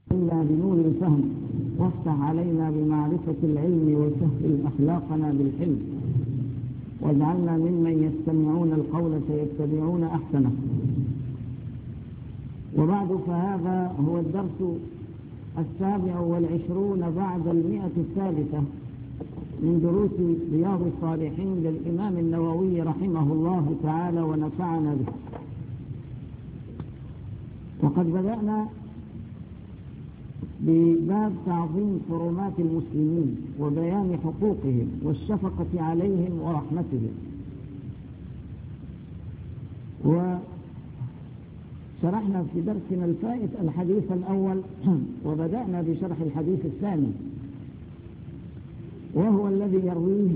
إلا بنور الفهم، وافتح علينا بمعرفة العلم، وسهل أخلاقنا بالحلم، واجعلنا ممن يستمعون القول فيتبعون أحسنه. وبعد، فهذا هو الدرس 27 بعد 100 من دروس رياض الصالحين للإمام النووي رحمه الله تعالى ونفعنا به. وقد بدأنا بباب تعظيم حرمات المسلمين وبيان حقوقهم والشفقة عليهم ورحمتهم، وشرحنا في درسنا الفائت الحديث الأول، وبدأنا بشرح الحديث الثاني، وهو الذي يرويه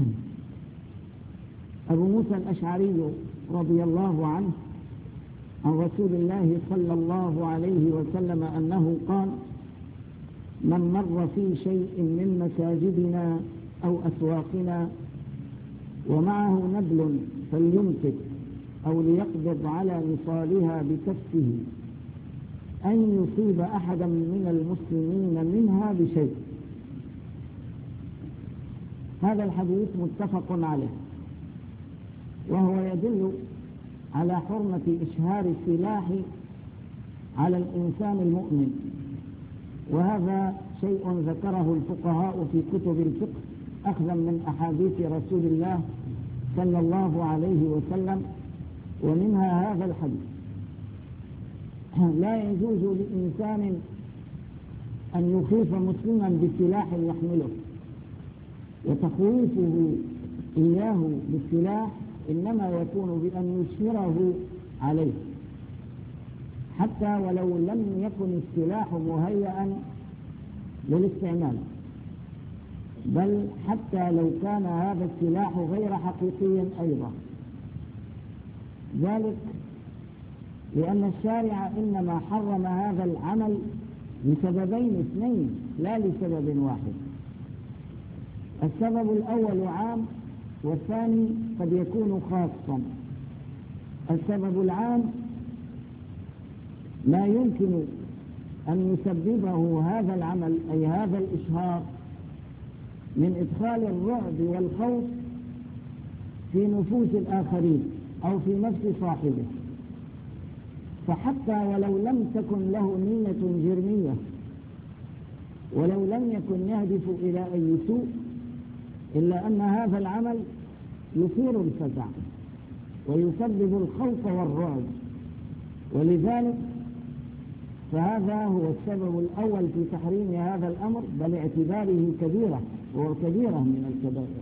أبو موسى الأشعري رضي الله عنه عن رسول الله صلى الله عليه وسلم أنه قال: من مر في شيء من مساجدنا أو أسواقنا ومعه نبل فليمسك أو ليقبض على نصالها بكفه أن يصيب أحدا من المسلمين منها بشيء. هذا الحديث متفق عليه، وهو يدل على حرمة إشهار السلاح على الإنسان المؤمن، وهذا شيء ذكره الفقهاء في كتب الفقه أخذا من أحاديث رسول الله صلى الله عليه وسلم، ومنها هذا الحديث: لا يجوز لإنسان أن يخيف مسلما بسلاح يحمله، وتخويفه إياه بالسلاح إنما يكون بأن يشهره عليه، حتى ولو لم يكن السلاح مهيئا للاستعمال، بل حتى لو كان هذا السلاح غير حقيقي أيضا. ذلك لأن الشارع إنما حرم هذا العمل لسببين اثنين، لا لسبب واحد. السبب الأول عام، والثاني قد يكون خاصا. السبب العام لا يمكن أن يسببه هذا العمل، أي هذا الإشهار، من إدخال الرعب والخوف في نفوس الآخرين أو في نفس صاحبه، فحتى ولو لم تكن له نية جرمية، ولو لم يكن يهدف إلى أي سوء، إلا أن هذا العمل يثير الفزع ويسبب الخوف والرعب، ولذلك فهذا هو السبب الأول في تحريم هذا الأمر، بل اعتباره كبيرة، وهو كبيرة من الكبائر.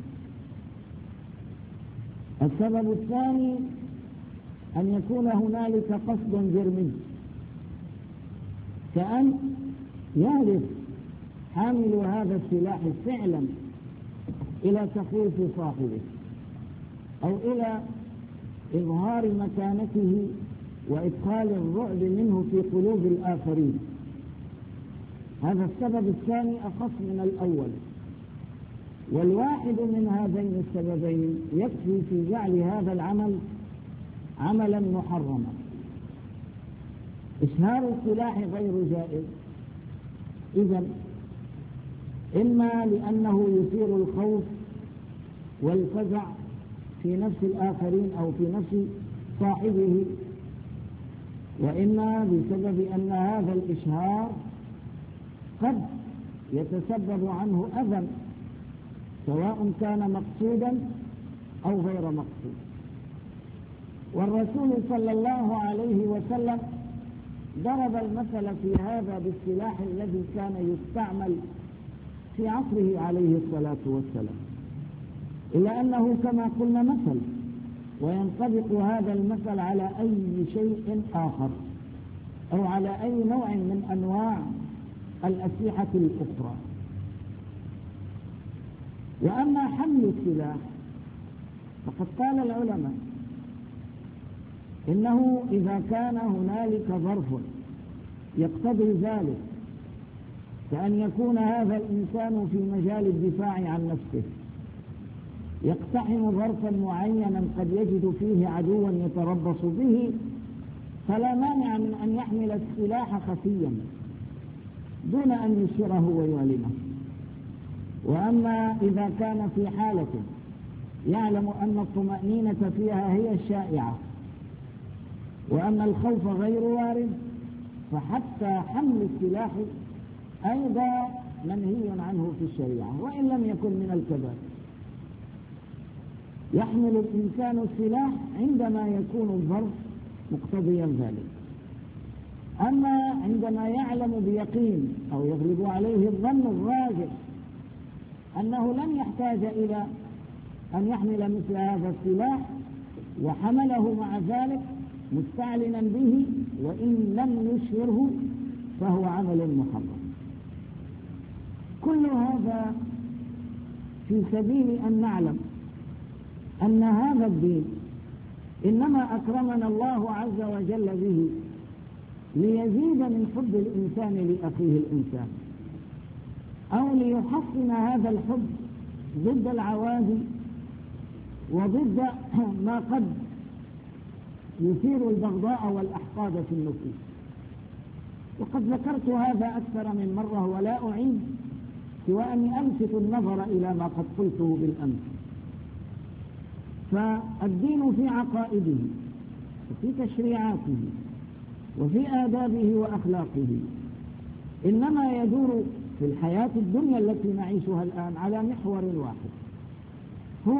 السبب الثاني أن يكون هنالك قصد جرمي، كأن يهدف حامل هذا السلاح فعلا إلى تخويف صاحبه، أو إلى إظهار مكانته وإدخال الرعب منه في قلوب الآخرين. هذا السبب الثاني أخص من الأول، والواحد من هذين السببين يكفي في جعل هذا العمل عملا محرما. إشهار السلاح غير جائز إذن، إما لأنه يثير الخوف والفزع في نفس الآخرين أو في نفس صاحبه، وإما بسبب أن هذا الإشهار قد يتسبب عنه أذى، سواء كان مقصودا أو غير مقصود. والرسول صلى الله عليه وسلم ضرب المثل في هذا بالسلاح الذي كان يستعمل في عصره عليه الصلاة والسلام، إلا أنه كما قلنا مثل، وينطبق هذا المثل على أي شيء آخر أو على أي نوع من أنواع الأسلحة الأخرى. وأما حمل السلاح فقد قال العلماء إنه إذا كان هنالك ظرف يقتضي ذلك، كأن يكون هذا الإنسان في مجال الدفاع عن نفسه، يقتحم ظرفا معينا قد يجد فيه عدوا يتربص به، فلا مانع من أن يحمل السلاح خفيا دون أن يشهره ويعلنه. وأما إذا كان في حالة يعلم أن الطمأنينة فيها هي الشائعة وأن الخوف غير وارد، فحتى حمل السلاح أيضا منهي عنه في الشريعة وإن لم يكن من الكبائر. يحمل الإنسان السلاح عندما يكون الظرف مقتضيا ذلك. أما عندما يعلم بيقين أو يغلب عليه الظن الراجح أنه لن يحتاج إلى أن يحمل مثل هذا السلاح وحمله مع ذلك مستعلنا به وإن لم يشهره فهو عمل محرم. كل هذا في سبيل أن نعلم أن هذا الدين إنما أكرمنا الله عز وجل به ليزيد من حب الإنسان لأخيه الإنسان، أو ليحصن هذا الحب ضد العوادي وضد ما قد يثير البغضاء والأحقاد في النفوس. وقد ذكرت هذا أكثر من مرة ولا أعيد سوى أني ألفت النظر إلى ما قد قلته بالأمس. فالدين في عقائده وفي تشريعاته وفي آدابه وأخلاقه إنما يدور في الحياة الدنيا التي نعيشها الآن على محور واحد، هو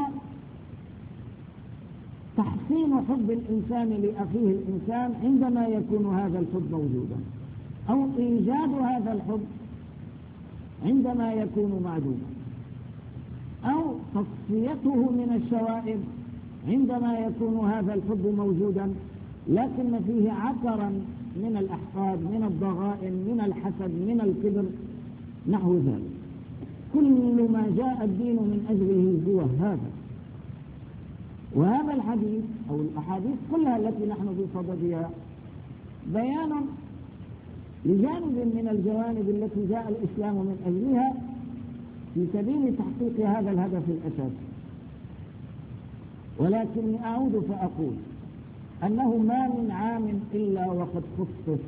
تحسين حب الإنسان لأخيه الإنسان عندما يكون هذا الحب موجودا، أو إيجاد هذا الحب عندما يكون معدوما، أو تصفيته من الشوائب عندما يكون هذا الحب موجودا لكن فيه عثرا من الأحقاد، من الضغائن، من الحسد، من الكبر، نحو ذلك. كل ما جاء الدين من أجله هو هذا. وهذا الحديث أو الأحاديث كلها التي نحن بصددها بيان لجانب من الجوانب التي جاء الإسلام من أجلها في سبيل تحقيق هذا الهدف الأساسي. ولكني أعود فأقول أنه ما من عام إلا وقد خصص.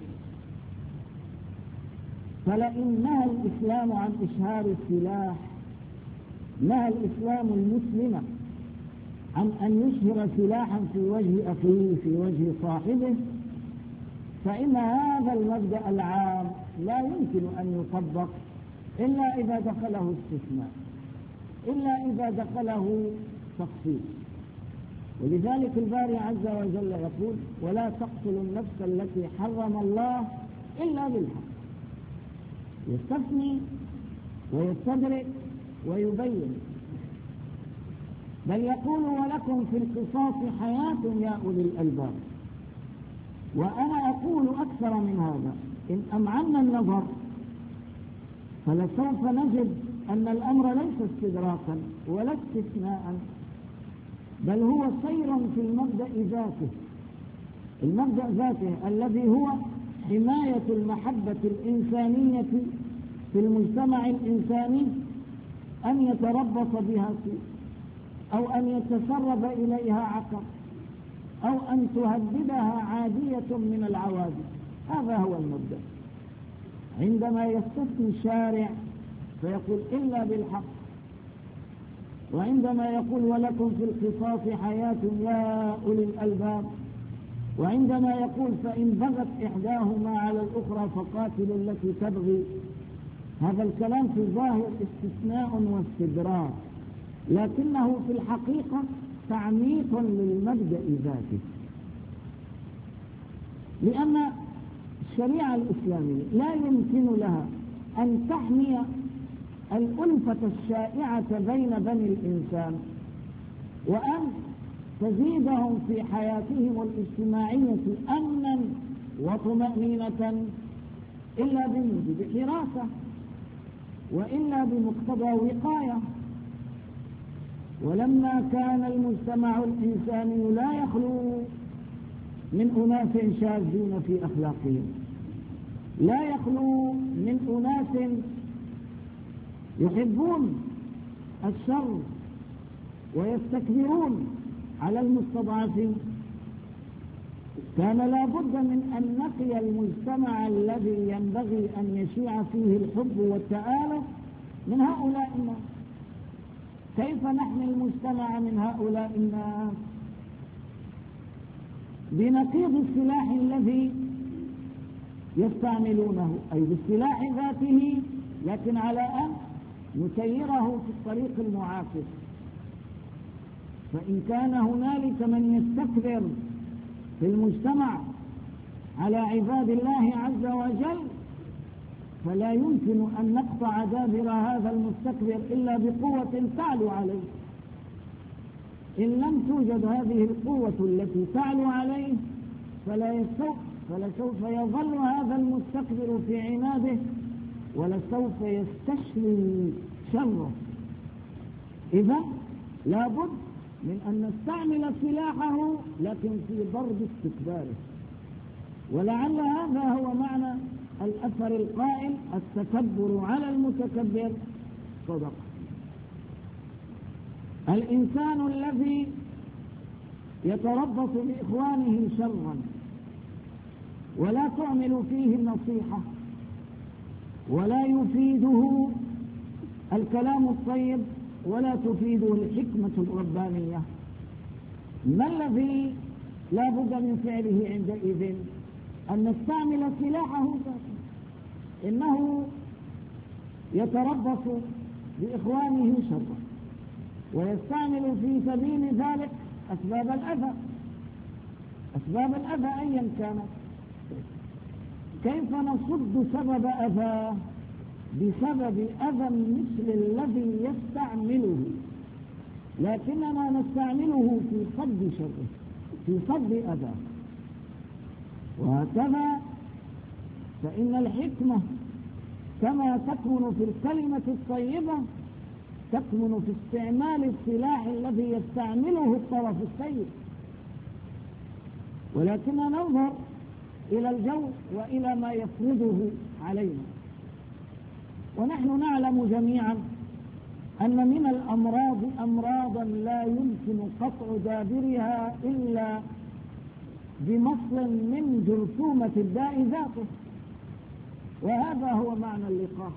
فلئن نهى الإسلام عن إشهار السلاح، نهى الإسلام المسلم عن أن يشهر سلاحا في وجه أخيه في وجه صاحبه، فإن هذا المبدأ العام لا يمكن أن يطبق إلا إذا دخله استثناء، إلا إذا دخله تخصيص. ولذلك الباري عز وجل يقول: ولا تقتلوا النفس التي حرم الله إلا بالحق. يستثني ويستدرك ويبين، بل يقول: ولكم في القصاص حياة يا أولي الألباب. وأنا أقول أكثر من هذا: إن أمعنا النظر فلسوف نجد أن الأمر ليس استدراكا ولا استثناء، بل هو سير في المبدأ ذاته، المبدأ ذاته الذي هو حماية المحبة الإنسانية في المجتمع الإنساني، أن يتربص بها سوء، أو أن يتسرب إليها عقر، أو أن تهددها عادية من العوادي. هذا هو المبدأ. عندما يستثني الشارع فيقول: إلا بالحق، وعندما يقول: ولكم في القصاص حياة يا أولي الألباب، وعندما يقول: فإن بغت إحداهما على الأخرى فقاتلوا التي تبغي، هذا الكلام في الظاهر استثناء واستدراك، لكنه في الحقيقة تعميق للمبدأ ذاته. لأن الشريعة الإسلامية لا يمكن لها أن تحمي الألفة الشائعة بين بني الإنسان وأن تزيدهم في حياتهم الاجتماعية أمنا وطمأنينة إلا بحراسة، وإلا بمقتضى وقاية. ولما كان المجتمع الإنساني لا يخلو من أناس شاذين في أخلاقهم، لا يخلو من أناس يحبون الشر ويستكبرون على المستضعفين، كان لا بد من أن نقي المجتمع الذي ينبغي أن يشيع فيه الحب والتآلف من هؤلاء الناس. كيف نحمي المجتمع من هؤلاء الناس؟ بنقيض السلاح الذي يستعملونه، أي بالسلاح ذاته، لكن على أن نسيره في الطريق المعاكس. فإن كان هنالك من يستكبر في المجتمع على عباد الله عز وجل، فلا يمكن أن نقطع دابر هذا المستكبر إلا بقوة تعلو عليه. إن لم توجد هذه القوة التي تعلو عليه فلسوف يظل هذا المستكبر في عناده، ولسوف يستشري شره. إذا لابد من أن نستعمل سلاحه لكن في ضرب استكباره. ولعل هذا هو معنى الأثر القائل: التكبر على المتكبر صدقة. الإنسان الذي يتربص بإخوانه شرا ولا تعمل فيه النصيحة ولا يفيده الكلام الطيب ولا تفيده الحكمة الربانية، ما الذي لا بد من فعله عندئذ؟ أن نستعمل سلاحه ذاته. إنه يتربص بإخوانه شرا ويستعمل في سبيل ذلك أسباب الأذى أيا كانت. كيف نصد سبب أذاه؟ بسبب أذى مثل الذي يستعمله، لكننا نستعمله في صد شره، في صد أذاه. وهكذا فإن الحكمة كما تكمن في الكلمة الطيبة تكمن في استعمال السلاح الذي يستعمله الطرف السيء. ولكننا ننظر إلى الجو وإلى ما يفرضه علينا. ونحن نعلم جميعا أن من الأمراض أمراضا لا يمكن قطع دابرها إلا بمصل من جرثومة الداء ذاته، وهذا هو معنى اللقاح.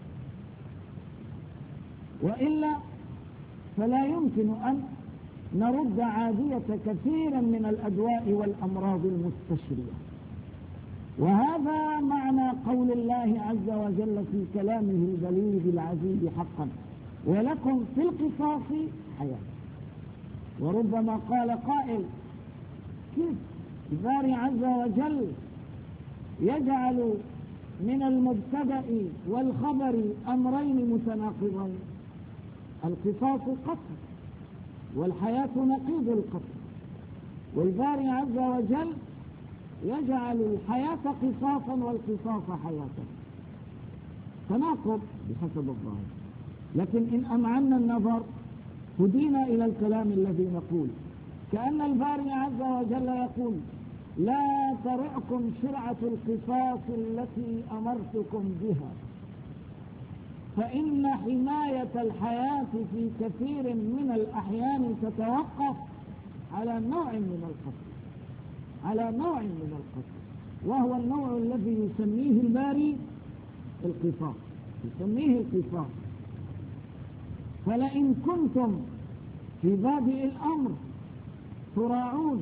وإلا فلا يمكن أن نرد عادية كثيرا من الأدواء والأمراض المستشرية. وهذا معنى قول الله عز وجل في كلامه البليغ العزيز حقا: ولكم في القصاص حياة. وربما قال قائل: كيف الباري عز وجل يجعل من المبتدأ والخبر أمرين متناقضين؟ القصاص قتل والحياة نقيض القتل، والباري عز وجل يجعل الحياة قصاصا والقصاص حياة. تناقض بحسب الظاهر، لكن إن أمعنا النظر هدينا إلى الكلام الذي نقول، كأن الباري عز وجل يقول: لا ترعكم شرعة القصاص التي أمرتكم بها، فإن حماية الحياة في كثير من الأحيان تتوقف على نوع من القتل، وهو النوع الذي يسميه الباري القصاص، يسميه القصاص. فلئن كنتم في بادئ الأمر تراعون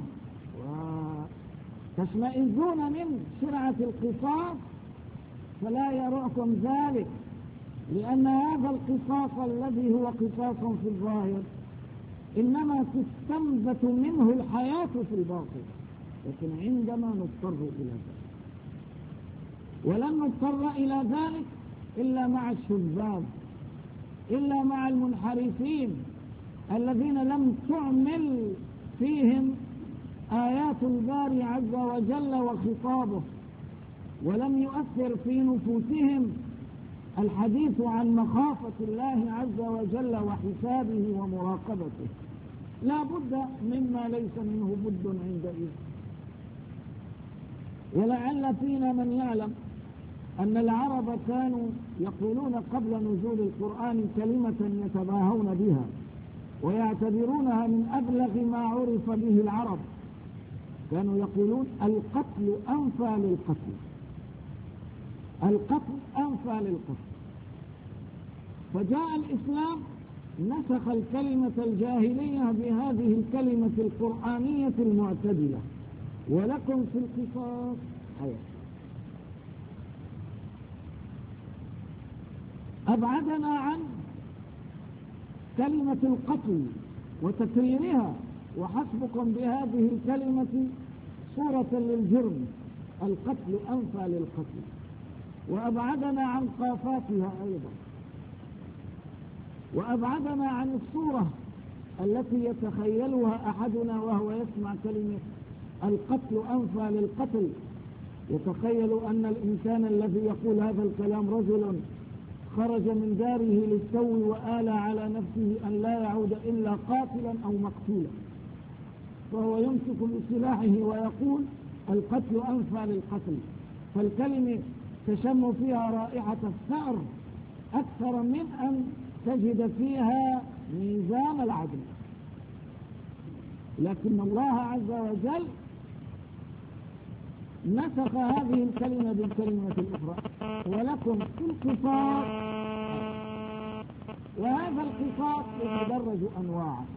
وتشمئزون من شرعة القصاص فلا يرعكم ذلك، لأن هذا القصاص الذي هو قصاص في الظاهر إنما تستنبت منه الحياة في الباطن. لكن عندما نضطر إلى ذلك، ولن نضطر إلى ذلك إلا مع الشذاذ، إلا مع المنحرفين الذين لم تعمل فيهم آيات الباري عز وجل وخطابه، ولم يؤثر في نفوسهم الحديث عن مخافة الله عز وجل وحسابه ومراقبته. لا بد مما ليس منه بد عندئذ. ولعل فينا من يعلم أن العرب كانوا يقولون قبل نزول القرآن كلمة يتباهون بها ويعتبرونها من أبلغ ما عرف به العرب، كانوا يقولون القتل أنفى للقتل، القتل أنفى للقتل. فجاء الإسلام نسخ الكلمة الجاهلية بهذه الكلمة القرآنية المعتدلة: ولكم في القصاص حياة. أبعدنا عن كلمة القتل وتكريرها، وحسبكم بهذه الكلمة صورة للجرم: القتل أنفى للقتل. وأبعدنا عن قافاتها أيضا، وأبعدنا عن الصورة التي يتخيلها أحدنا وهو يسمع كلمة القتل أنفى للقتل، يتخيل أن الإنسان الذي يقول هذا الكلام رجل خرج من داره للتو وآل على نفسه أن لا يعود إلا قاتلا أو مقتولا، فهو يمسك بسلاحه ويقول القتل أنفى للقتل. فالكلمة تشم فيها رائحة الثأر أكثر من أن تجد فيها ميزان العدل. لكن الله عز وجل نسخ هذه الكلمة بالكلمة الأخرى: ولكم في القصاص. وهذا القصاص يتدرج أنواعا.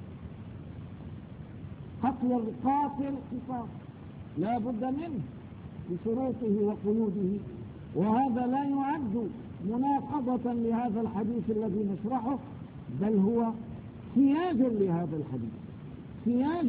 قتل القاتل قصاص لا بد منه بشروطه وقيوده، وهذا لا يعد مناقضة لهذا الحديث الذي نشرحه، بل هو سياج لهذا الحديث، سياج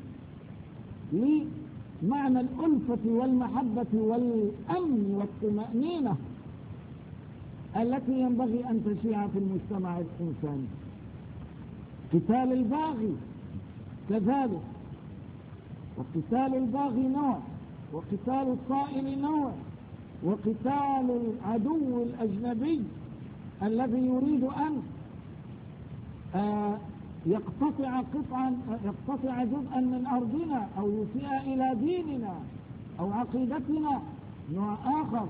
لمعنى الألفة والمحبة والأمن والطمأنينة التي ينبغي أن تشيع في المجتمع الإنساني. قتال الباغي كذلك، وقتال الباغي نوع، وقتال الطائل نوع، وقتال العدو الأجنبي الذي يريد أن يقتطع جزءا من أرضنا أو يسيء إلى ديننا أو عقيدتنا نوع آخر.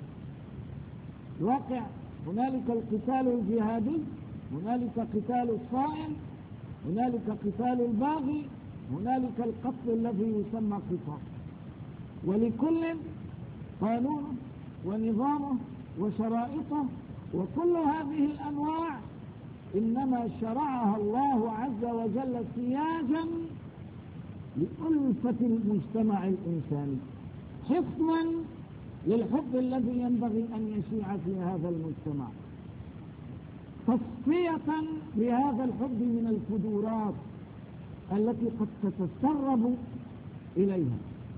واقع هنالك القتال الجهادي، هنالك قتال الصائم، هنالك قتال الباغي، هنالك القتل الذي يسمى قصاص، ولكل قانونه ونظامه وشرائطه. وكل هذه الأنواع إنما شرعها الله عز وجل سياجا لألفة المجتمع الإنساني، حفظا للحب الذي ينبغي أن يشيع في هذا المجتمع، تصفية لهذا الحب من الفجورات التي قد تتسرب إليها.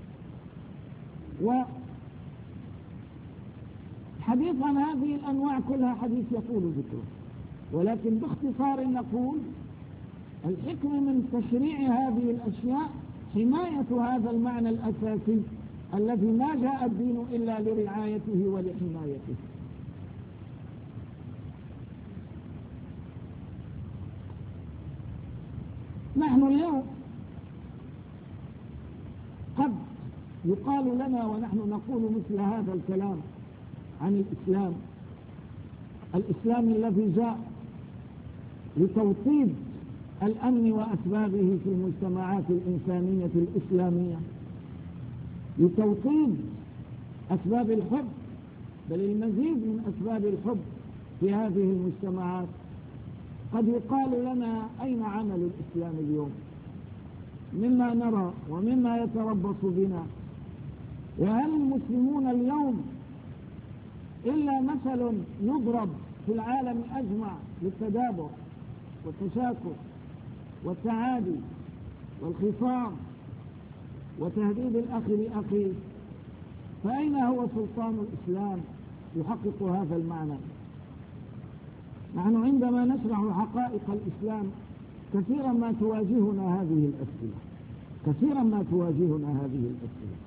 وحديث عن هذه الأنواع كلها حديث يطول ذكره، ولكن باختصار نقول الحكمة من تشريع هذه الأشياء حماية هذا المعنى الأساسي الذي ما جاء الدين إلا لرعايته ولحمايته. نحن اليوم قد يقال لنا ونحن نقول مثل هذا الكلام عن الإسلام الذي جاء لتوطيد الأمن وأسبابه في المجتمعات الإنسانية الإسلامية، لتوطيد أسباب الحب، بل المزيد من أسباب الحب في هذه المجتمعات. قد يقال لنا أين عمل الإسلام اليوم؟ مما نرى ومما يتربص بنا، وهل المسلمون اليوم إلا مثل يضرب في العالم أجمع للتدابر والتشاكل والتعادي والخصام وتهديد الأخ لأخيه؟ فأين هو سلطان الإسلام يحقق هذا المعنى؟ نحن عندما نشرح حقائق الإسلام كثيرا ما تواجهنا هذه الأسئلة، كثيرا ما تواجهنا هذه الأسئلة،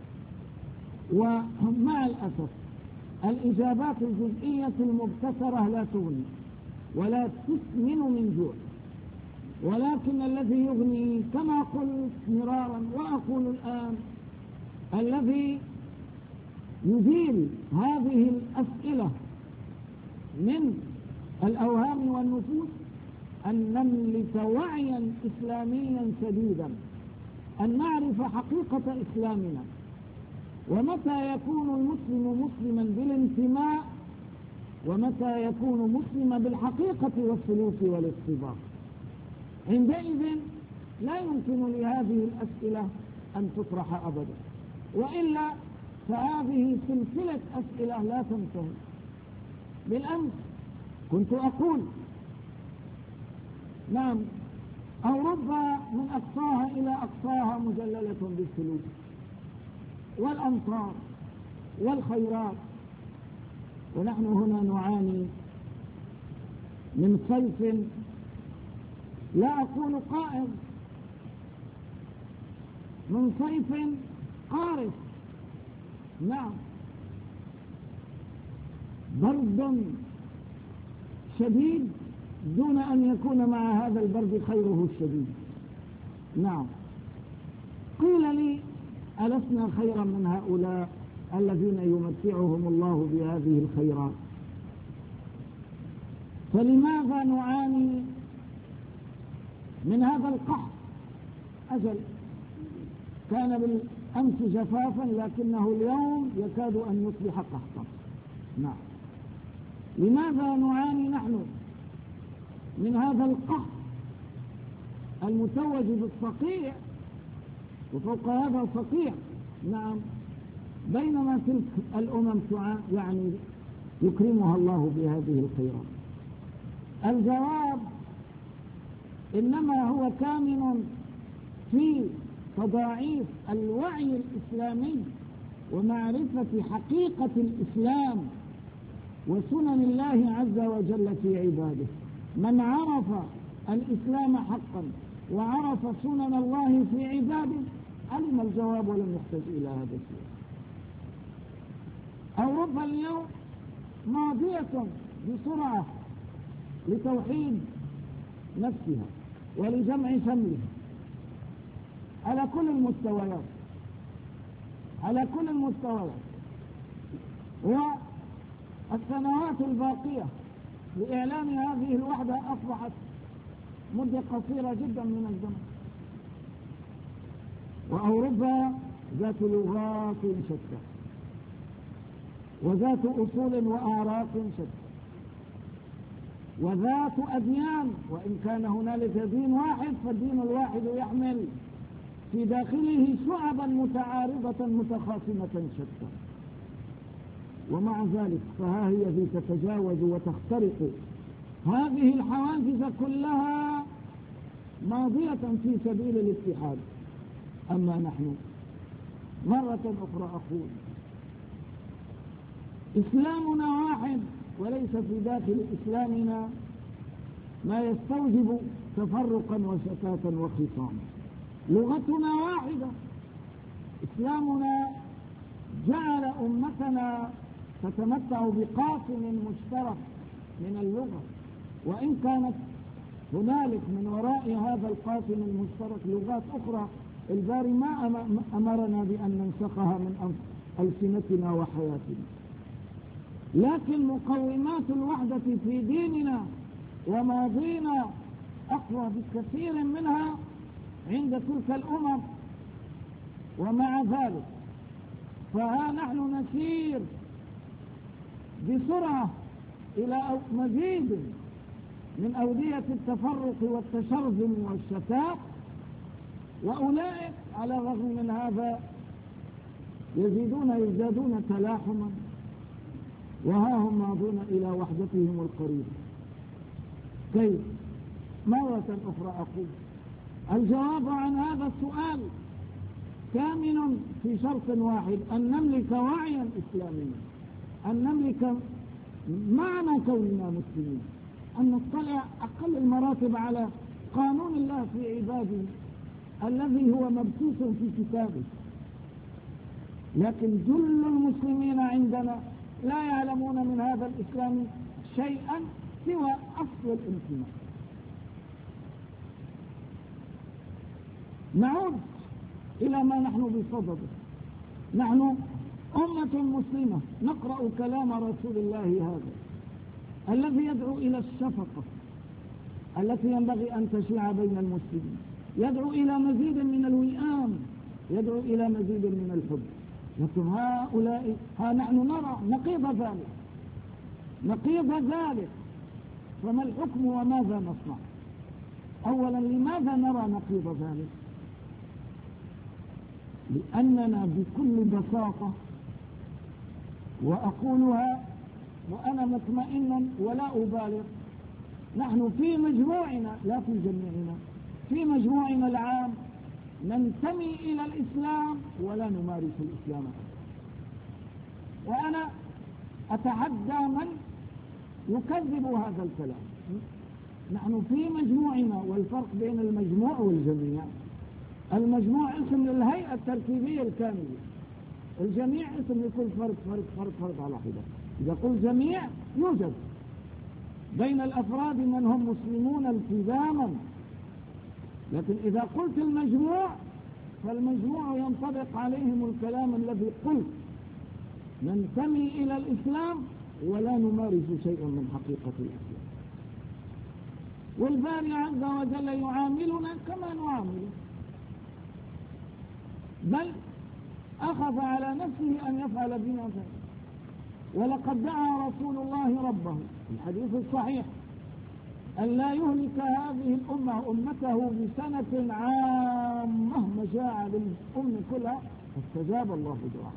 ومع الأسف الإجابات الجزئية المبتكرة لا تغني ولا تسمن من جوع، ولكن الذي يغني كما قلت مرارا وأقول الآن، الذي يزيل هذه الأسئلة من الأوهام والنفوس أن نملك وعيا إسلاميا سديدا أن نعرف حقيقة إسلامنا، ومتى يكون المسلم مسلما بالانتماء، ومتى يكون مسلما بالحقيقة والسلوك والاقتضاء. عندئذ لا يمكن لهذه الأسئلة أن تطرح أبدا، وإلا فهذه سلسلة أسئلة لا تنتهي. بالأمس كنت أقول نعم أوروبا من أقصاها إلى أقصاها مجللة بالفلوس والأمطار والخيرات، ونحن هنا نعاني من صيف لا أقول قائم، من صيف قارس. نعم، برد شديد دون أن يكون مع هذا البرد خيره الشديد. نعم، قيل لي ألسنا خيرا من هؤلاء الذين يمتعهم الله بهذه الخيرات؟ فلماذا نعاني من هذا القحط؟ أجل كان بالأمس جفافا، لكنه اليوم يكاد أن يصبح قحطا. نعم، لماذا نعاني نحن من هذا القحط المتوج بالصقيع، وفوق هذا صقيع؟ نعم، بينما تلك الأمم يعني يكرمها الله بهذه الخيرات. الجواب إنما هو كامن في تضاعيف الوعي الإسلامي ومعرفة حقيقة الإسلام وسنن الله عز وجل في عباده. من عرف الإسلام حقا وعرف سنن الله في عباده علم الجواب ولم يحتاج إلى هذا الشيء. أوروبا اليوم ماضية بسرعة لتوحيد نفسها ولجمع شملها على كل المستويات، على كل المستويات. والسنوات الباقية لإعلان هذه الوحدة أصبحت مدة قصيرة جدا من الزمن. وأوروبا ذات لغات شتى وذات أصول وأعراق شتى وذات أديان، وإن كان هنالك دين واحد فالدين الواحد يحمل في داخله شعبا متعارضة متخاصمة شتى. ومع ذلك فها هي تتجاوز وتخترق هذه الحواجز كلها ماضية في سبيل الاتحاد. أما نحن مرة أخرى أقول إسلامنا واحد، وليس في داخل إسلامنا ما يستوجب تفرقا وشتاتا وخصاما. لغتنا واحدة، إسلامنا جعل أمتنا تتمتع بقاسم مشترك من اللغة، وإن كانت هنالك من وراء هذا القاسم المشترك لغات أخرى الباري ما أمرنا بأن ننسخها من ألسنتنا وحياتنا، لكن مقومات الوحدة في ديننا وماضينا أقوى بكثير منها عند تلك الأمم. ومع ذلك فها نحن نسير بسرعة إلى مزيد من أودية التفرق والتشرذم والشتات، وأولئك على الرغم من هذا يزدادون تلاحما، وها هم ماضون إلى وحدتهم القريبة. كيف؟ مرة أخرى أقول الجواب عن هذا السؤال كامن في شرط واحد: أن نملك وعيا إسلاميا، أن نملك معنى كوننا مسلمين، أن نطلع أقل المراتب على قانون الله في عباده الذي هو مبثوث في كتابه. لكن جل المسلمين عندنا لا يعلمون من هذا الإسلام شيئا سوى أصل الانتماء. نعود إلى ما نحن بصدده. نحن أمة مسلمة نقرأ كلام رسول الله هذا الذي يدعو إلى الشفقة التي ينبغي أن تشيع بين المسلمين، يدعو إلى مزيد من الوئام، يدعو إلى مزيد من الحب. لكن هؤلاء نحن نرى نقيض ذلك. فما الحكم وماذا نصنع؟ أولا، لماذا نرى نقيض ذلك؟ لأننا بكل بساطة، وأقولها وأنا مطمئن ولا أبالغ، نحن في مجموعنا، لا في جميعنا، في مجموعنا العام ننتمي إلى الإسلام ولا نمارس الإسلام. وأنا أتحدى من يكذب هذا الكلام. نحن في مجموعنا، والفرق بين المجموع والجميع، المجموع اسم للهيئة التركيبية الكاملة، الجميع اسم لكل فرد على حدة. إذا قلت جميع يوجد بين الأفراد من هم مسلمون التزاما، لكن إذا قلت المجموع فالمجموع ينطبق عليهم الكلام الذي قلت: ننتمي إلى الإسلام ولا نمارس شيئا من حقيقة الإسلام. والباري عز وجل يعاملنا كما نعامله، بل أخذ على نفسه أن يفعل بنا ذلك. ولقد دعا رسول الله ربه في الحديث الصحيح أن لا يهلك هذه الأمة أمته بسنة عامة مجاعة للأم كلها، فاستجاب الله دعاءه.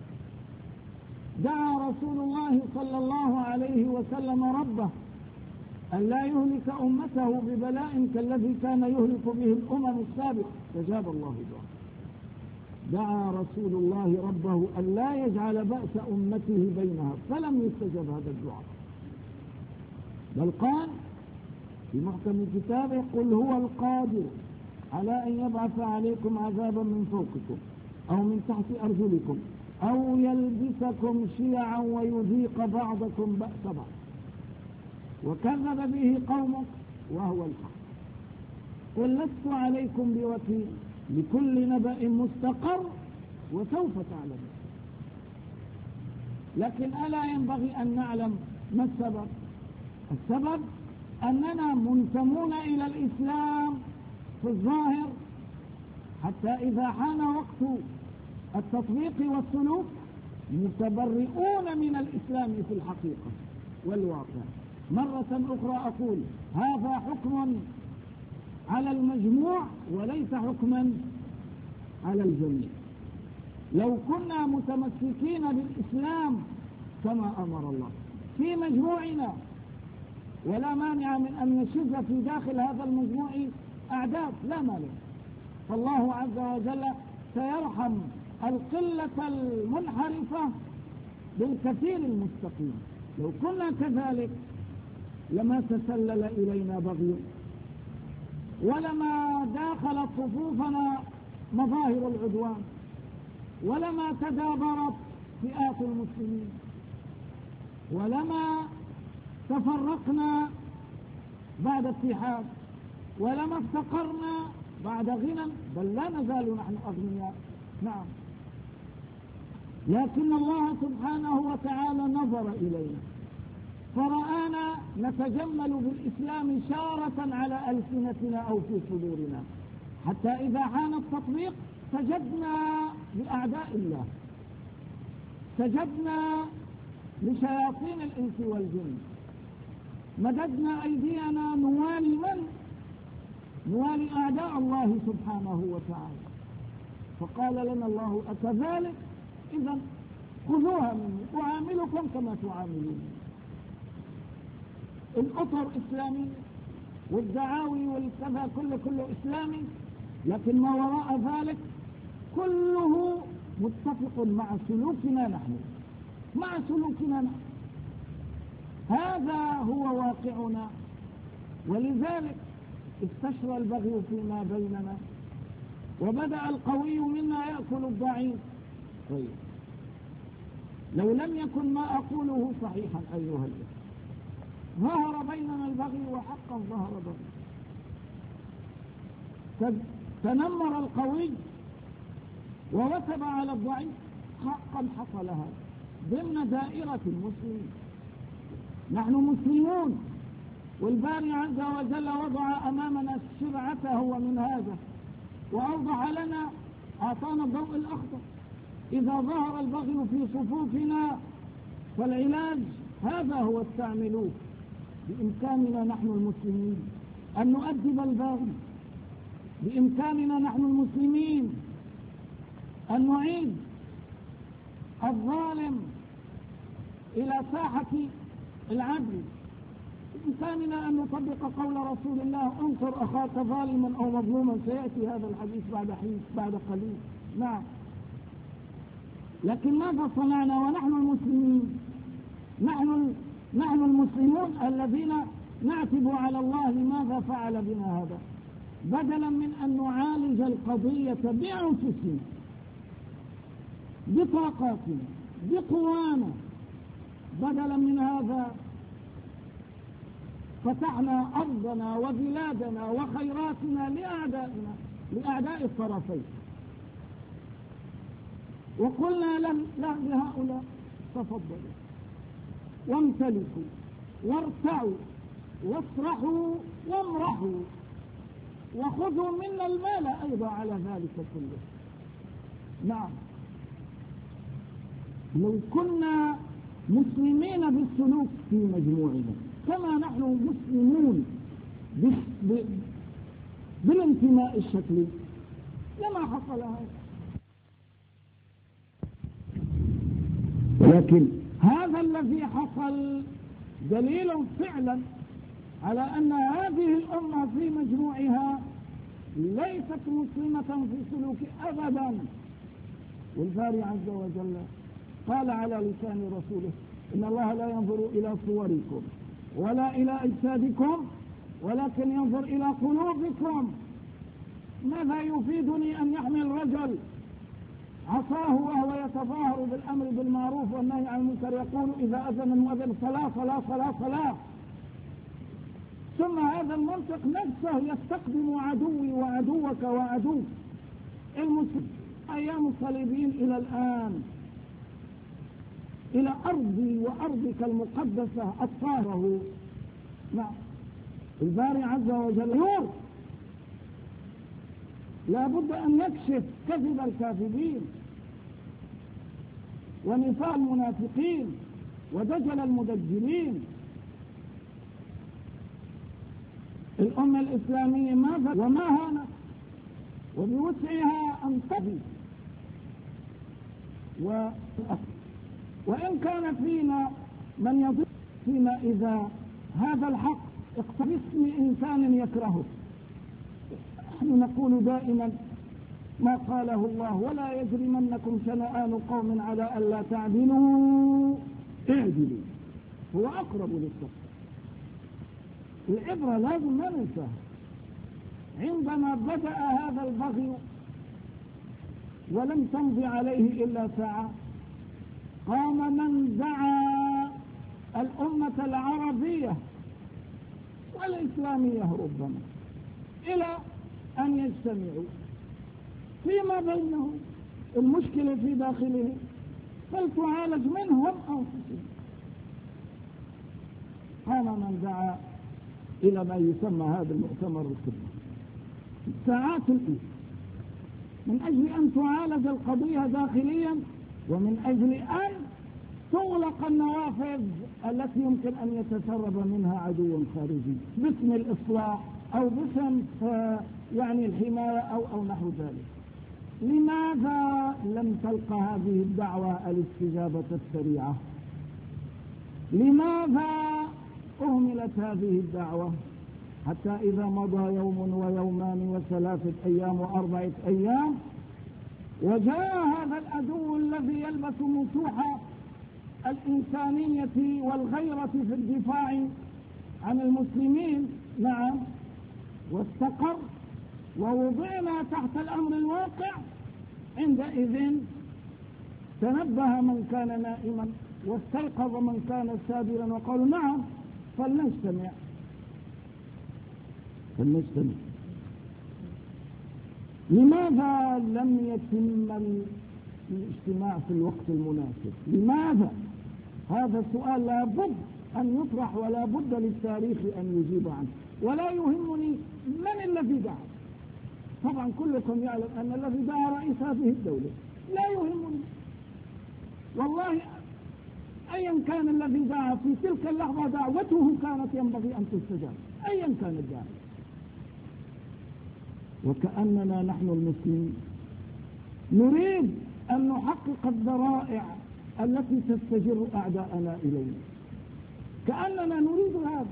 دعا رسول الله صلى الله عليه وسلم ربه أن لا يهلك أمته ببلاء كالذي كان يهلك به الأمم السابقة، فاستجاب الله دعاءه. دعا رسول الله ربه أن لا يجعل بأس أمته بينها، فلم يستجب هذا الدعاء، بل قال في محكم كتابه: قل هو القادر على أن يبعث عليكم عذابا من فوقكم أو من تحت أرجلكم أو يلبسكم شيعا ويذيق بعضكم بأس بعض. وكذب به قومك وهو الحق. قل لست عليكم بوكيل، لكل نبأ مستقر وسوف تعلمون. لكن ألا ينبغي أن نعلم ما السبب؟ السبب أننا منتمون إلى الإسلام في الظاهر، حتى إذا حان وقت التطبيق والسلوك متبرئون من الإسلام في الحقيقة والواقع. مرة أخرى أقول: هذا حكم على المجموع وليس حكما على الجميع. لو كنا متمسكين بالإسلام كما أمر الله في مجموعنا، ولا مانع من أن يشذ في داخل هذا المجموع أعداد، لا مانع، فالله عز وجل سيرحم القلة المنحرفة بالكثير المستقيم. لو كنا كذلك لما تسلل إلينا بغي، ولما داخلت صفوفنا مظاهر العدوان، ولما تدابرت فئات المسلمين، ولما تفرقنا بعد اتحاد، ولما افتقرنا بعد غنى، بل لا نزال نحن أغنياء. نعم، لكن الله سبحانه وتعالى نظر إلينا فرآنا نتجمل بالإسلام شارة على ألسنتنا أو في صدورنا، حتى إذا حان التطبيق سجدنا لأعداء الله، سجدنا لشياطين الإنس والجن، مددنا أيدينا نوالي من؟ نوالي أعداء الله سبحانه وتعالى. فقال لنا الله: أكذلك؟ إذن خذوها مني، أعاملكم كما تعاملون. الأطر إسلامي والدعاوي والكذا كله إسلامي، لكن ما وراء ذلك كله متفق مع سلوكنا نحن، مع سلوكنا نحن. هذا هو واقعنا، ولذلك استشرى البغي فيما بيننا، وبدأ القوي منا يأكل الضعيف. طيب، لو لم يكن ما أقوله صحيحا أيها الإخوة، ظهر بيننا البغي، وحقا ظهر بغي، تنمر القوي ووثب على الضعيف، حقا حصل هذا ضمن دائرة المسلمين. نحن مسلمون، والباري عز وجل وضع أمامنا شرعته ومن هذا، وأوضح لنا، أعطانا الضوء الأخضر. إذا ظهر البغي في صفوفنا فالعلاج هذا هو التعملوه. بإمكاننا نحن المسلمين أن نؤدب الباغي، بإمكاننا نحن المسلمين أن نعيد الظالم إلى ساحة العدل، بإمكاننا أن نطبق قول رسول الله: انصر أخاك ظالما أو مظلوما. سيأتي هذا الحديث بعد قليل. نعم، لكن ماذا صنعنا ونحن المسلمين؟ نحن المسلمون الذين نعتب على الله لماذا فعل بنا هذا، بدلا من أن نعالج القضية بأنفسنا بطاقاتنا بقوانا. بدلا من هذا فتحنا أرضنا وبلادنا وخيراتنا لأعدائنا، لأعداء الطرفين، وقلنا لهؤلاء: تفضلوا وامتلكوا وارتعوا واسرحوا وامرحوا وخذوا منا المال أيضا على ذلك كله. نعم، لو كنا مسلمين بالسلوك في مجموعنا كما نحن مسلمون بالانتماء الشكلي لما حصل هذا. ولكن هذا الذي حصل دليل فعلا على أن هذه الأمة في مجموعها ليست مسلمة في سلوك أبدا. والباري عز وجل قال على لسان رسوله: إن الله لا ينظر إلى صوركم ولا إلى أجسادكم ولكن ينظر إلى قلوبكم. ماذا يفيدني أن يحمل رجل عصاه وهو يتظاهر بالأمر بالمعروف والنهي عن المنكر يقول إذا أذن المؤذن: صلاة صلاة صلاة صلاة، ثم هذا المنطق نفسه يستخدم عدوي وعدوك وعدو المسلم أيام الصليبيين إلى الآن، إلى أرضي وأرضك المقدسة الطاهرة. نعم، الباري عز وجل نور، لا بد أن نكشف كذب الكاذبين ونفاق المنافقين ودجل المدجلين. الأمة الإسلامية ماذا وما هانت، وبوسعها أن تبي وإن كان فينا من يضل فينا إذا هذا الحق اقتبسني إنسان يكرهه. نحن نقول دائما ما قاله الله: ولا يجرمنكم شنآن قوم على ألا تعدلوا اعدلوا هو أقرب للتقوى. العبرة لازم ما ننساها. عندما بدأ هذا البغي ولم تمضي عليه إلا ساعة قام من دعا الأمة العربية والإسلامية ربما إلى أن يجتمعوا فيما بينهم، المشكلة في داخله فلتعالج منهم أنفسهم. قام من دعا إلى ما يسمى هذا المؤتمر الكبير ساعات الأولى من أجل أن تعالج القضية داخليا ومن أجل أن تغلق النوافذ التي يمكن أن يتسرب منها عدو خارجي باسم الإصلاح أو باسم يعني الحماية أو نحو ذلك. لماذا لم تلقى هذه الدعوة الاستجابة السريعة؟ لماذا أهملت هذه الدعوة حتى إذا مضى يوم ويومان وثلاثة أيام وأربعة أيام وجاء هذا العدو الذي يلبس مسوح الإنسانية والغيرة في الدفاع عن المسلمين؟ نعم، واستقر ووضعنا تحت الأمر الواقع. عندئذ تنبه من كان نائما واستيقظ من كان سابرا وقالوا: نعم، فلنجتمع. لماذا لم يتم الاجتماع في الوقت المناسب؟ لماذا؟ هذا السؤال لابد أن يطرح ولا بد للتاريخ أن يجيب عنه، ولا يهمني من الذي دعا. طبعا كلكم يعلم أن الذي دعا رئيس هذه الدولة، لا يهمني والله أيا كان الذي دعا في تلك اللحظة دعوته كانت ينبغي أن تستجاب أيا كان الداعي. وكأننا نحن المسلمين نريد أن نحقق الذرائع التي تستجر أعداءنا إلينا، كأننا نريد هذا.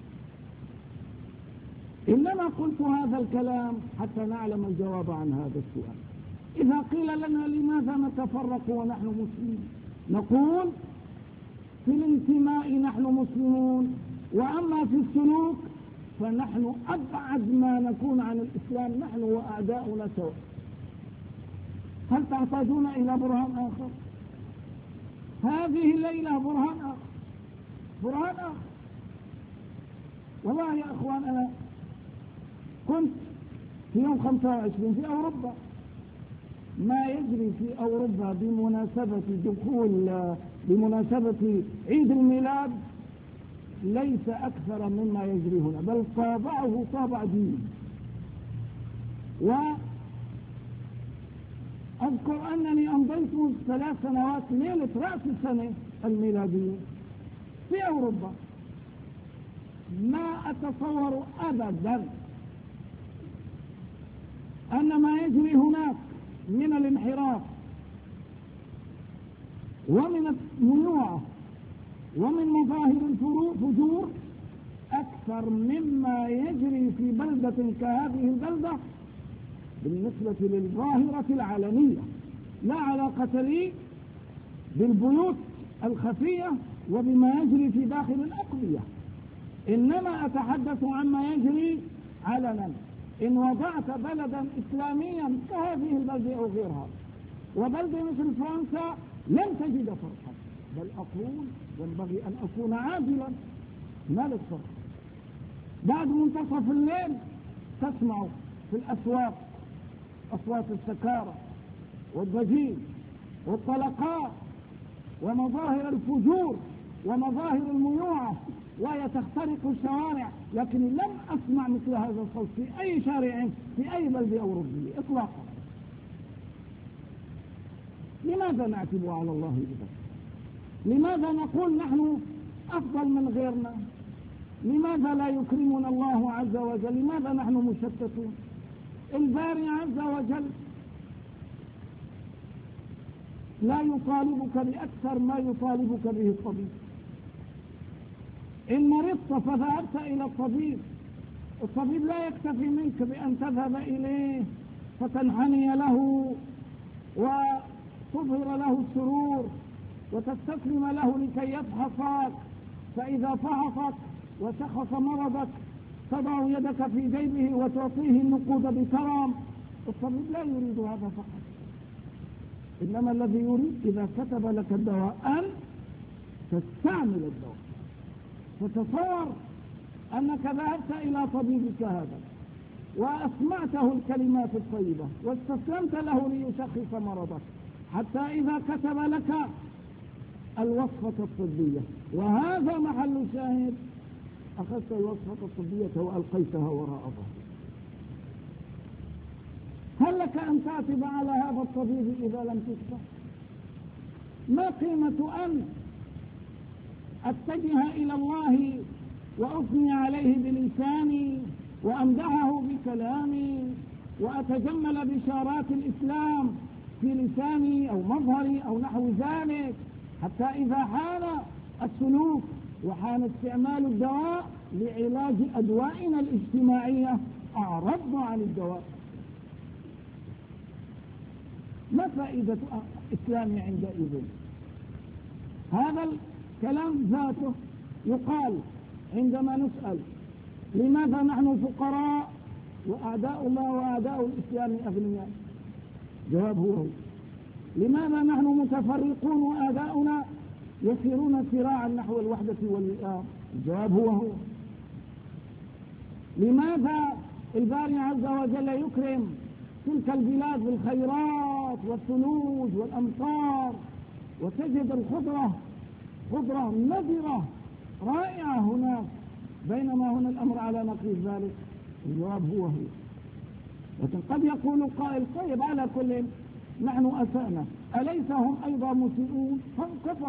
إنما قلت هذا الكلام حتى نعلم الجواب عن هذا السؤال. إذا قيل لنا لماذا نتفرق ونحن مسلمين، نقول في الانتماء نحن مسلمون، وأما في السلوك فنحن أبعد ما نكون عن الإسلام نحن وأعداؤنا سواء. هل تحتاجون إلى برهان آخر؟ هذه الليلة برهان آخر. والله يا أخوان أنا كنت في يوم 25 في أوروبا. ما يجري في أوروبا بمناسبة عيد الميلاد ليس أكثر مما يجري هنا، بل طابعه طابع دين. وأذكر أنني أمضيت 3 سنوات ليلة رأس السنة الميلادية في أوروبا. ما أتصور أبدا أن ما يجري هناك من الانحراف ومن المنوعة ومن مظاهر الفجور أكثر مما يجري في بلدة كهذه البلدة بالنسبة للظاهرة العلنية. لا علاقة لي بالبيوت الخفية وبما يجري في داخل الأقضية، إنما أتحدث عما يجري علنا. إن وضعت بلدا إسلاميا كهذه البلدة أو غيرها وبلدة مثل فرنسا لن تجد فرقا، بل أقول ينبغي أن أكون عادلا. ما للفرق؟ بعد منتصف الليل تسمع في الأسواق أصوات السكارى والضجيج والطلقات ومظاهر الفجور ومظاهر الميوعة، وهي تخترق الشوارع، لكن لم أسمع مثل هذا الصوت في أي شارع في أي بلدة أوروبية إطلاقا. لماذا نعتب على الله إذا؟ لماذا نقول نحن أفضل من غيرنا؟ لماذا لا يكرمنا الله عز وجل؟ لماذا نحن مشتتون؟ الباري عز وجل لا يطالبك بأكثر ما يطالبك به الطبيب. إن مرضت فذهبت إلى الطبيب لا يكتفي منك بأن تذهب إليه فتنحني له وتظهر له السرور وتستسلم له لكي يفحصك، فإذا فحصك وشخص مرضك تضع يدك في جيبه وتعطيه النقود بكرم. الطبيب لا يريد هذا فقط، إنما الذي يريد إذا كتب لك الدواء أن تستعمل الدواء. فتصور أنك ذهبت إلى طبيبك هذا وأسمعته الكلمات الطيبة واستسلمت له ليشخص مرضك، حتى إذا كتب لك الوصفة الطبية، وهذا محل الشاهد، أخذت الوصفة الطبية وألقيتها وراء ظهرك. هل لك أن تعتب على هذا الطبيب إذا لم تشفى؟ ما قيمة أن أتجه إلى الله وأثني عليه بلساني وأمدحه بكلامي وأتجمل بشارات الإسلام في لساني أو مظهري أو نحو ذلك، حتى إذا حان السلوك وحان استعمال الدواء لعلاج أدوائنا الاجتماعية أعرضنا عن الدواء؟ ما فائدة إسلامي عندئذ؟ هذا الكلام ذاته يقال عندما نسأل لماذا نحن فقراء وأعداؤنا وأعداء الإسلام أغنياء؟ جواب هو لماذا نحن متفرقون وأعداؤنا يسيرون سراعا نحو الوحدة والوئام؟ الجواب هو لماذا الباري عز وجل يكرم تلك البلاد بالخيرات والثلوج والأمطار وتجد الخضرة خضرة نضرة رائعة هناك، بينما هنا الأمر على نقيض ذلك. الجواب هو لكن قد يقول قائل طيب على كل نحن أسأنا، أليس هم أيضا مسيئون؟ هم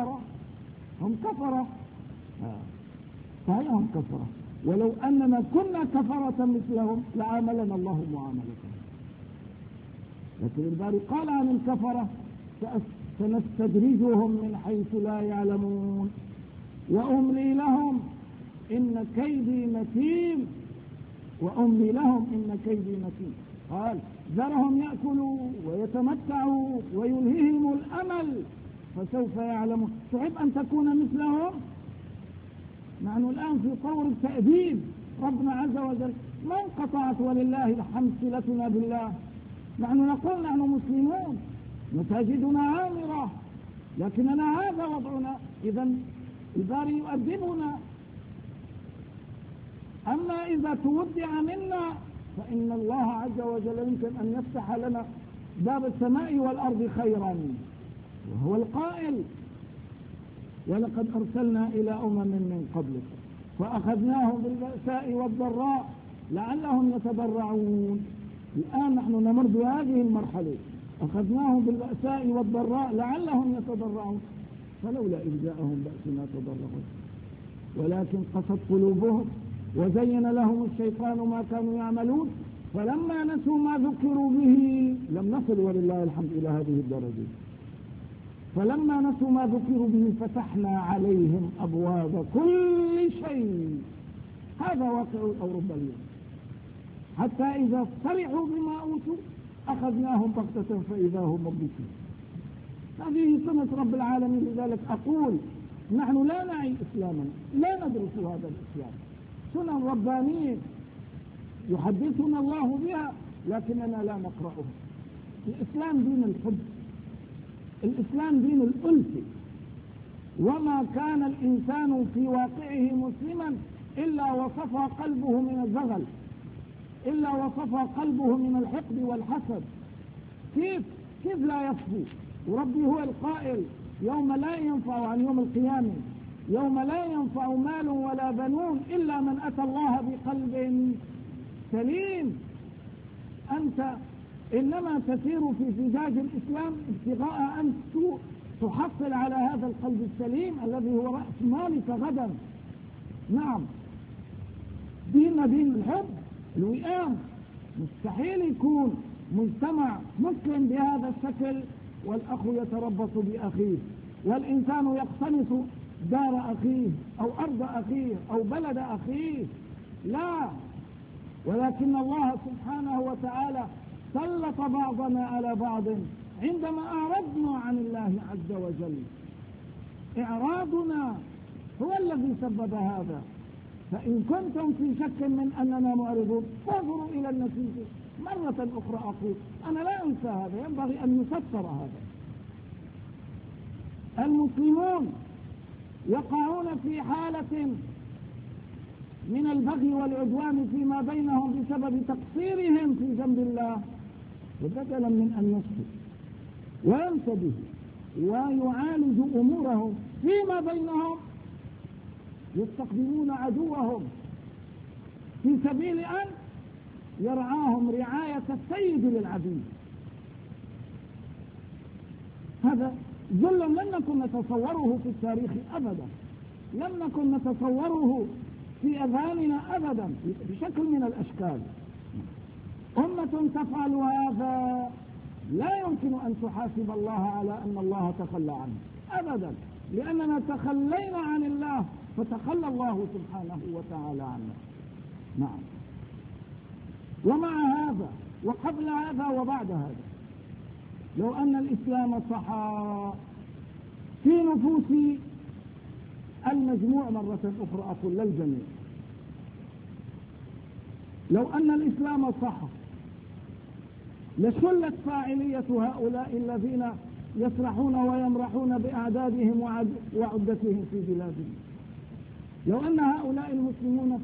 كفرة صحيح هم كفرة، ولو أننا كنا كفرة مثلهم لعاملنا الله معاملتهم. لكن الباري قال عن الكفرة سنستدرجهم من حيث لا يعلمون وأملي لهم إن كيدي متين وأملي لهم إن كيدي متين. قال ذرهم يأكلوا ويتمتعوا ويلههم الأمل فسوف يعلمون. تحب أن تكون مثلهم؟ نحن الآن في طور التأديب. ربنا عز وجل ما انقطعت ولله الحمد صلتنا بالله. نحن نقول نحن مسلمون، مساجدنا عامرة، لكننا هذا وضعنا. إذا الباري يؤدبنا. أما إذا تودع منا فإن الله عز وجل يمكن أن يفتح لنا باب السماء والأرض خيرا، وهو القائل ولقد أرسلنا إلى من قبلك فأخذناهم بالبأساء والضراء لعلهم يتضرعون. الآن نحن نمر بهذه المرحلة، أخذناهم بالبأساء والضراء لعلهم يتضرعون فلولا إذ جاءهم بأسنا تضرعون ولكن قست قلوبهم وزين لهم الشيطان ما كانوا يعملون فلما نسوا ما ذكروا به. لم نصل ولله الحمد إلى هذه الدرجة. فلما نسوا ما ذكروا به فتحنا عليهم أبواب كل شيء. هذا واقع أوروبا اليوم، حتى إذا فرحوا بما أوتوا أخذناهم بغتة فإذا هم مبلسون. هذه سنة رب العالمين. لذلك أقول نحن لا نعي إسلامنا، لا ندرس هذا الإسلام، سنن ربانية يحدثنا الله بها لكننا لا نقرأها. الإسلام دين الحب، الإسلام دين الألف، وما كان الإنسان في واقعه مسلما إلا وصفى قلبه من الزغل، إلا وصفى قلبه من الحقد والحسد. كيف لا يصفو؟ وربي هو القائل يوم لا ينفع، عن يوم القيامة، يوم لا ينفع مال ولا بنون إلا من أتى الله بقلب سليم. أنت إنما تسير في فجاج الإسلام ابتغاء أن تحصل على هذا القلب السليم الذي هو رأس مالك غدا. نعم، دين الحب، الوئام. مستحيل يكون مجتمع مسلم بهذا الشكل والأخ يتربص بأخيه، والإنسان يقتنص دار أخيه أو أرض أخيه أو بلد أخيه. لا، ولكن الله سبحانه وتعالى سلط بعضنا على بعض عندما أعرضنا عن الله عز وجل. إعراضنا هو الذي سبب هذا. فإن كنتم في شك من أننا معرضون فانظروا إلى النتيجة. مرة أخرى أقول أنا لا أنسى هذا، ينبغي أن يفسر هذا. المسلمون يقعون في حالة من البغي والعدوان فيما بينهم بسبب تقصيرهم في جنب الله، وبدلا من أن يصبر وينتبه ويعالج أمورهم فيما بينهم يستقبلون عدوهم في سبيل أن يرعاهم رعاية السيد للعبيد. هذا ظلم لم نكن نتصوره في التاريخ أبدا، لم نكن نتصوره في أذهاننا أبدا بشكل من الأشكال. أمة تفعل هذا لا يمكن أن تحاسب الله على أن الله تخلى عنه أبدا، لأننا تخلينا عن الله فتخلى الله سبحانه وتعالى عنا. نعم. ومع هذا وقبل هذا وبعد هذا، لو أن الإسلام صحى في نفوس المجموع مرة أخرى، أقول للجميع، لو أن الإسلام صحى لشلت فاعلية هؤلاء الذين يسرحون ويمرحون بأعدادهم وعدتهم في بلادهم. لو أن هؤلاء المسلمين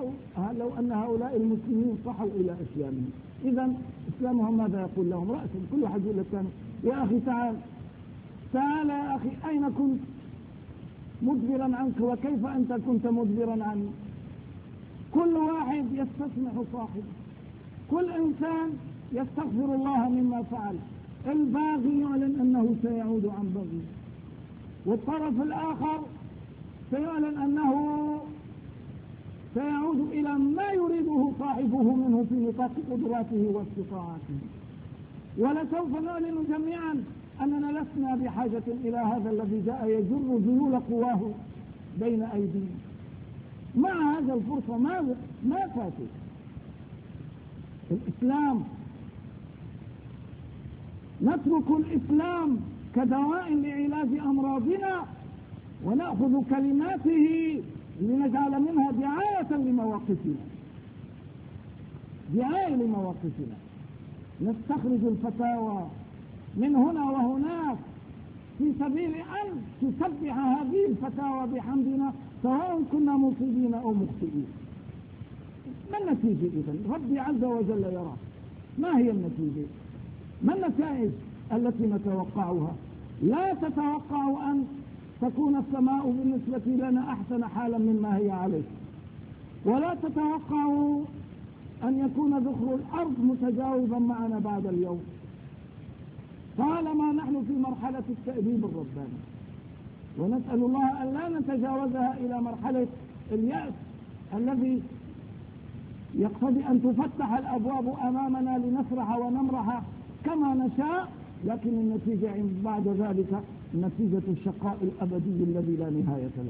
صحوا إلى إسلامهم، إذن إسلامهم ماذا يقول لهم؟ رأسا كل واحد يقول للثاني يا أخي تعال يا أخي، أين كنت؟ مدبرا عنك، وكيف أنت كنت مدبرا عني؟ كل واحد يستسمح صاحبه، كل إنسان يستغفر الله مما فعل. الباغي يعلن أنه سيعود عن بغي، والطرف الآخر سيعلن أنه سيعود إلى ما يريده صاحبه منه في نطاق قدراته واستطاعته. ولسوف نعلن جميعا أننا لسنا بحاجة إلى هذا الذي جاء يجر ذيول قواه بين أيدينا. مع هذا الفرصة ما فاتت الإسلام. نترك الإسلام كدواء لعلاج أمراضنا ونأخذ كلماته لنجعل منها دعاية لمواقفنا. نستخرج الفتاوى من هنا وهناك في سبيل أن تسبح هذه الفتاوى بحمدنا، سواء كنا مصيبين أو مخطئين. ما النتيجة إذن؟ ربي عز وجل يرى. ما هي النتيجة؟ ما النتائج التي نتوقعها؟ لا تتوقع أن تكون السماء بالنسبة لنا أحسن حالا مما هي عليه، ولا تتوقع أن يكون ذخر الأرض متجاوبا معنا بعد اليوم، طالما نحن في مرحلة التأديب الرباني. ونسأل الله أن لا نتجاوزها إلى مرحلة اليأس الذي يقتضي أن تفتح الأبواب أمامنا لنسرح ونمرح كما نشاء، لكن النتيجة بعد ذلك نتيجة الشقاء الأبدي الذي لا نهاية له.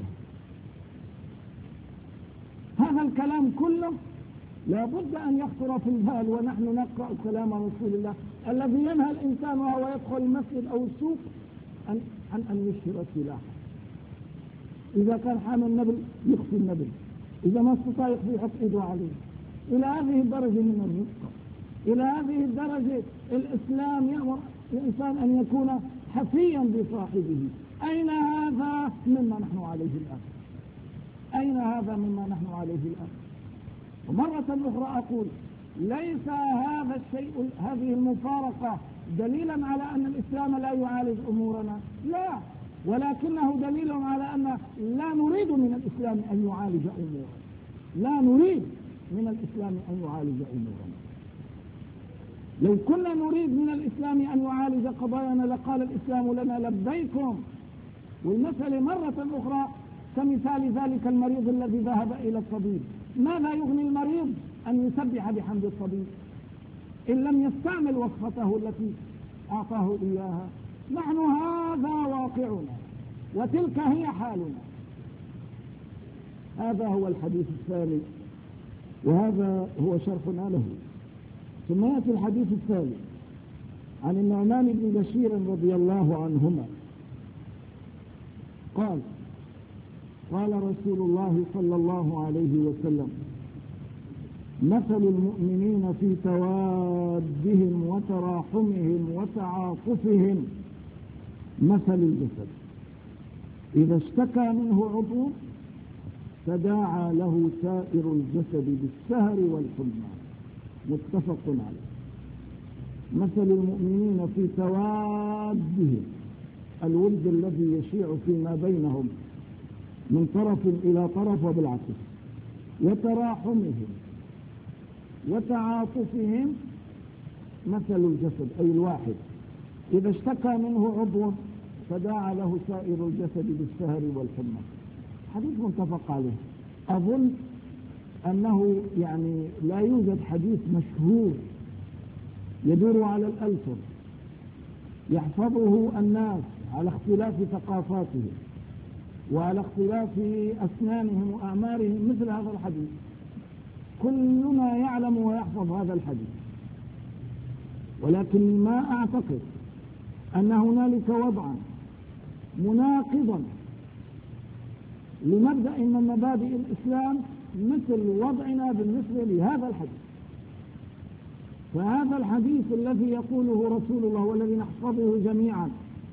هذا الكلام كله لا بد أن يخطر في البال ونحن نقرأ كلام رسول الله الذي ينهى الإنسان وهو يدخل المسجد أو السوق عن أن يشهر سلاحه. إذا كان حامل النبل يخفي النبل، إذا ما استطاع يخفي يحط إيده عليه. إلى هذه الدرجة من الرفق، إلى هذه الدرجة الإسلام يأمر الإنسان أن يكون حفيا بصاحبه. أين هذا مما نحن عليه الآن؟ أين هذا مما نحن عليه الآن؟ ومرة أخرى أقول ليس هذا الشيء، هذه المفارقة دليلا على أن الإسلام لا يعالج أمورنا، لا، ولكنه دليل على أن لا نريد من الإسلام أن يعالج أمورنا، لا نريد من الإسلام أن يعالج أمورنا. لو كنا نريد من الإسلام أن يعالج قضايانا لقال الإسلام لنا لبيكم. والمسألة مرة أخرى كمثال ذلك المريض الذي ذهب إلى الطبيب، ماذا يغني المريض أن يسبح بحمد الطبيب إن لم يستعمل وصفته التي أعطاه إياها؟ نحن هذا واقعنا وتلك هي حالنا. هذا هو الحديث الثاني وهذا هو شرحنا له. ثم يأتي الحديث الثالث عن النعمان بن بشير رضي الله عنهما قال: قال رسول الله صلى الله عليه وسلم: مثل المؤمنين في توادهم وتراحمهم وتعاطفهم مثل الجسد إذا اشتكى منه عضو تداعى له سائر الجسد بالسهر والحمى. متفق عليه. مثل المؤمنين في توادهم، الود الذي يشيع فيما بينهم من طرف إلى طرف وبالعكس، وتراحمهم وتعاطفهم مثل الجسد أي الواحد إذا اشتكى منه عضو تداعى له سائر الجسد بالسهر والحمى. حديث متفق عليه. أظن أنه يعني لا يوجد حديث مشهور يدور على الألسن يحفظه الناس على اختلاف ثقافاتهم وعلى اختلاف أسنانهم وأعمارهم مثل هذا الحديث. كلنا يعلم ويحفظ هذا الحديث، ولكن ما أعتقد أن هنالك وضعا مناقضا لمبدأ من مبادئ الإسلام مثل وضعنا بالنسبة لهذا الحديث. فهذا الحديث الذي يقوله رسول الله والذي نحفظه جميعا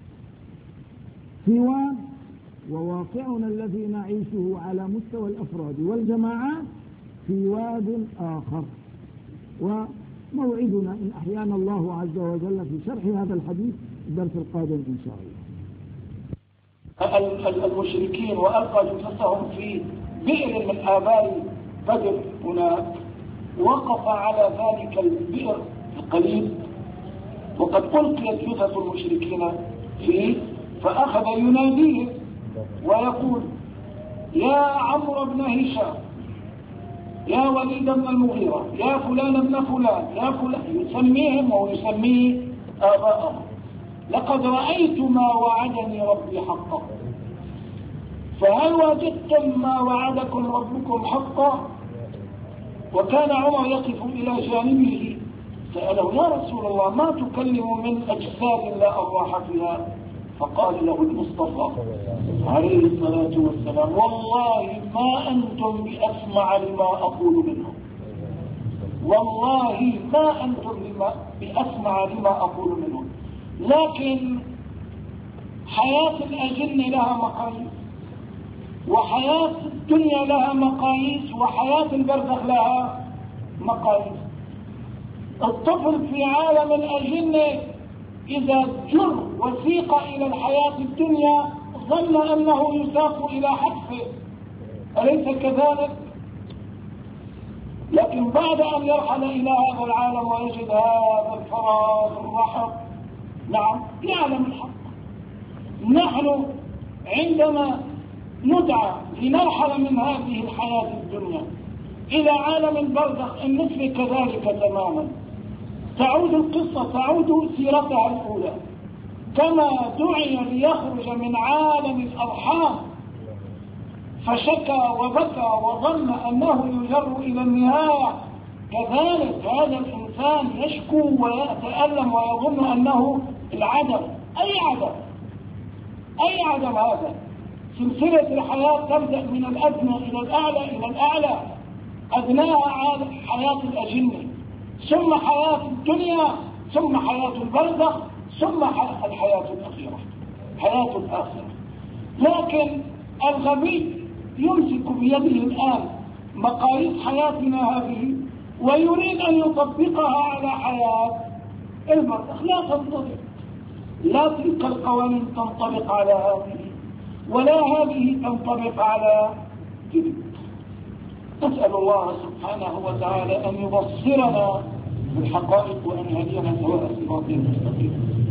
في واد، وواقعنا الذي نعيشه على مستوى الأفراد والجماعات في واد آخر. وموعدنا إن أحيانا الله عز وجل في شرح هذا الحديث الدرس القادم إن شاء الله. المشركين وألقى جثثهم في بئر من آبار بدر هناك، وقف على ذلك البئر القريب وقد ألقيت جثث المشركين فيه، فأخذ يناديهم ويقول: يا عمرو بن هشام، يا وليد بن المغيرة، يا فلان ابن فلان، يا فلان، يسميهم ويسميه آباءهم: لقد رأيت ما وعدني ربي حقا، فهل وجدتم ما وعدكم ربكم حقا؟ وكان عمر يقف إلى جانبه، سأله: يا رسول الله، ما تكلم من أجساد لا أرواح فيها؟ فقال له المصطفى عليه الصلاة والسلام: والله ما أنتم بأسمع لما أقول منهم، والله ما أنتم بأسمع لما أقول منهم. لكن حياة الأجن لها مقاييس، وحياة الدنيا لها مقاييس، وحياة البرزخ لها مقاييس. الطفل في عالم الأجن إذا جر وسيق إلى الحياة الدنيا ظن أنه يساق إلى حتفه، أليس كذلك؟ لكن بعد أن يرحل إلى هذا العالم ويجد هذا الفراغ الرحب، نعم، يعلم الحق. نحن عندما ندعى لنرحل من هذه الحياة الدنيا إلى عالم البرزخ النصف كذلك تماما. تعود القصة، تعود سيرتها الأولى، كما دعي ليخرج من عالم الأرحام فشكى وبكى وظن أنه يجر إلى النهاية، كذلك هذا الإنسان يشكو ويتألم ويظن أنه العدم. أي عدم؟ أي عدم هذا؟ سلسلة الحياة تبدأ من الأدنى إلى الأعلى إلى الأعلى، أدناها حياة الأجنة، ثم حياة الدنيا، ثم حياة البرزخ، ثم الحياة الأخيرة، حياة الآخرة. لكن الغبي يمسك بيده الآن مقاييس حياتنا هذه ويريد أن يطبقها على حياة البرزخ. لا تنطبق، لا تلك القوانين تنطبق على هذه، ولا هذه تنطبق على تلك. نسأل الله سبحانه وتعالى أن يبصرنا بالحقائق وأن يهدينا سواء الصراط المستقيم.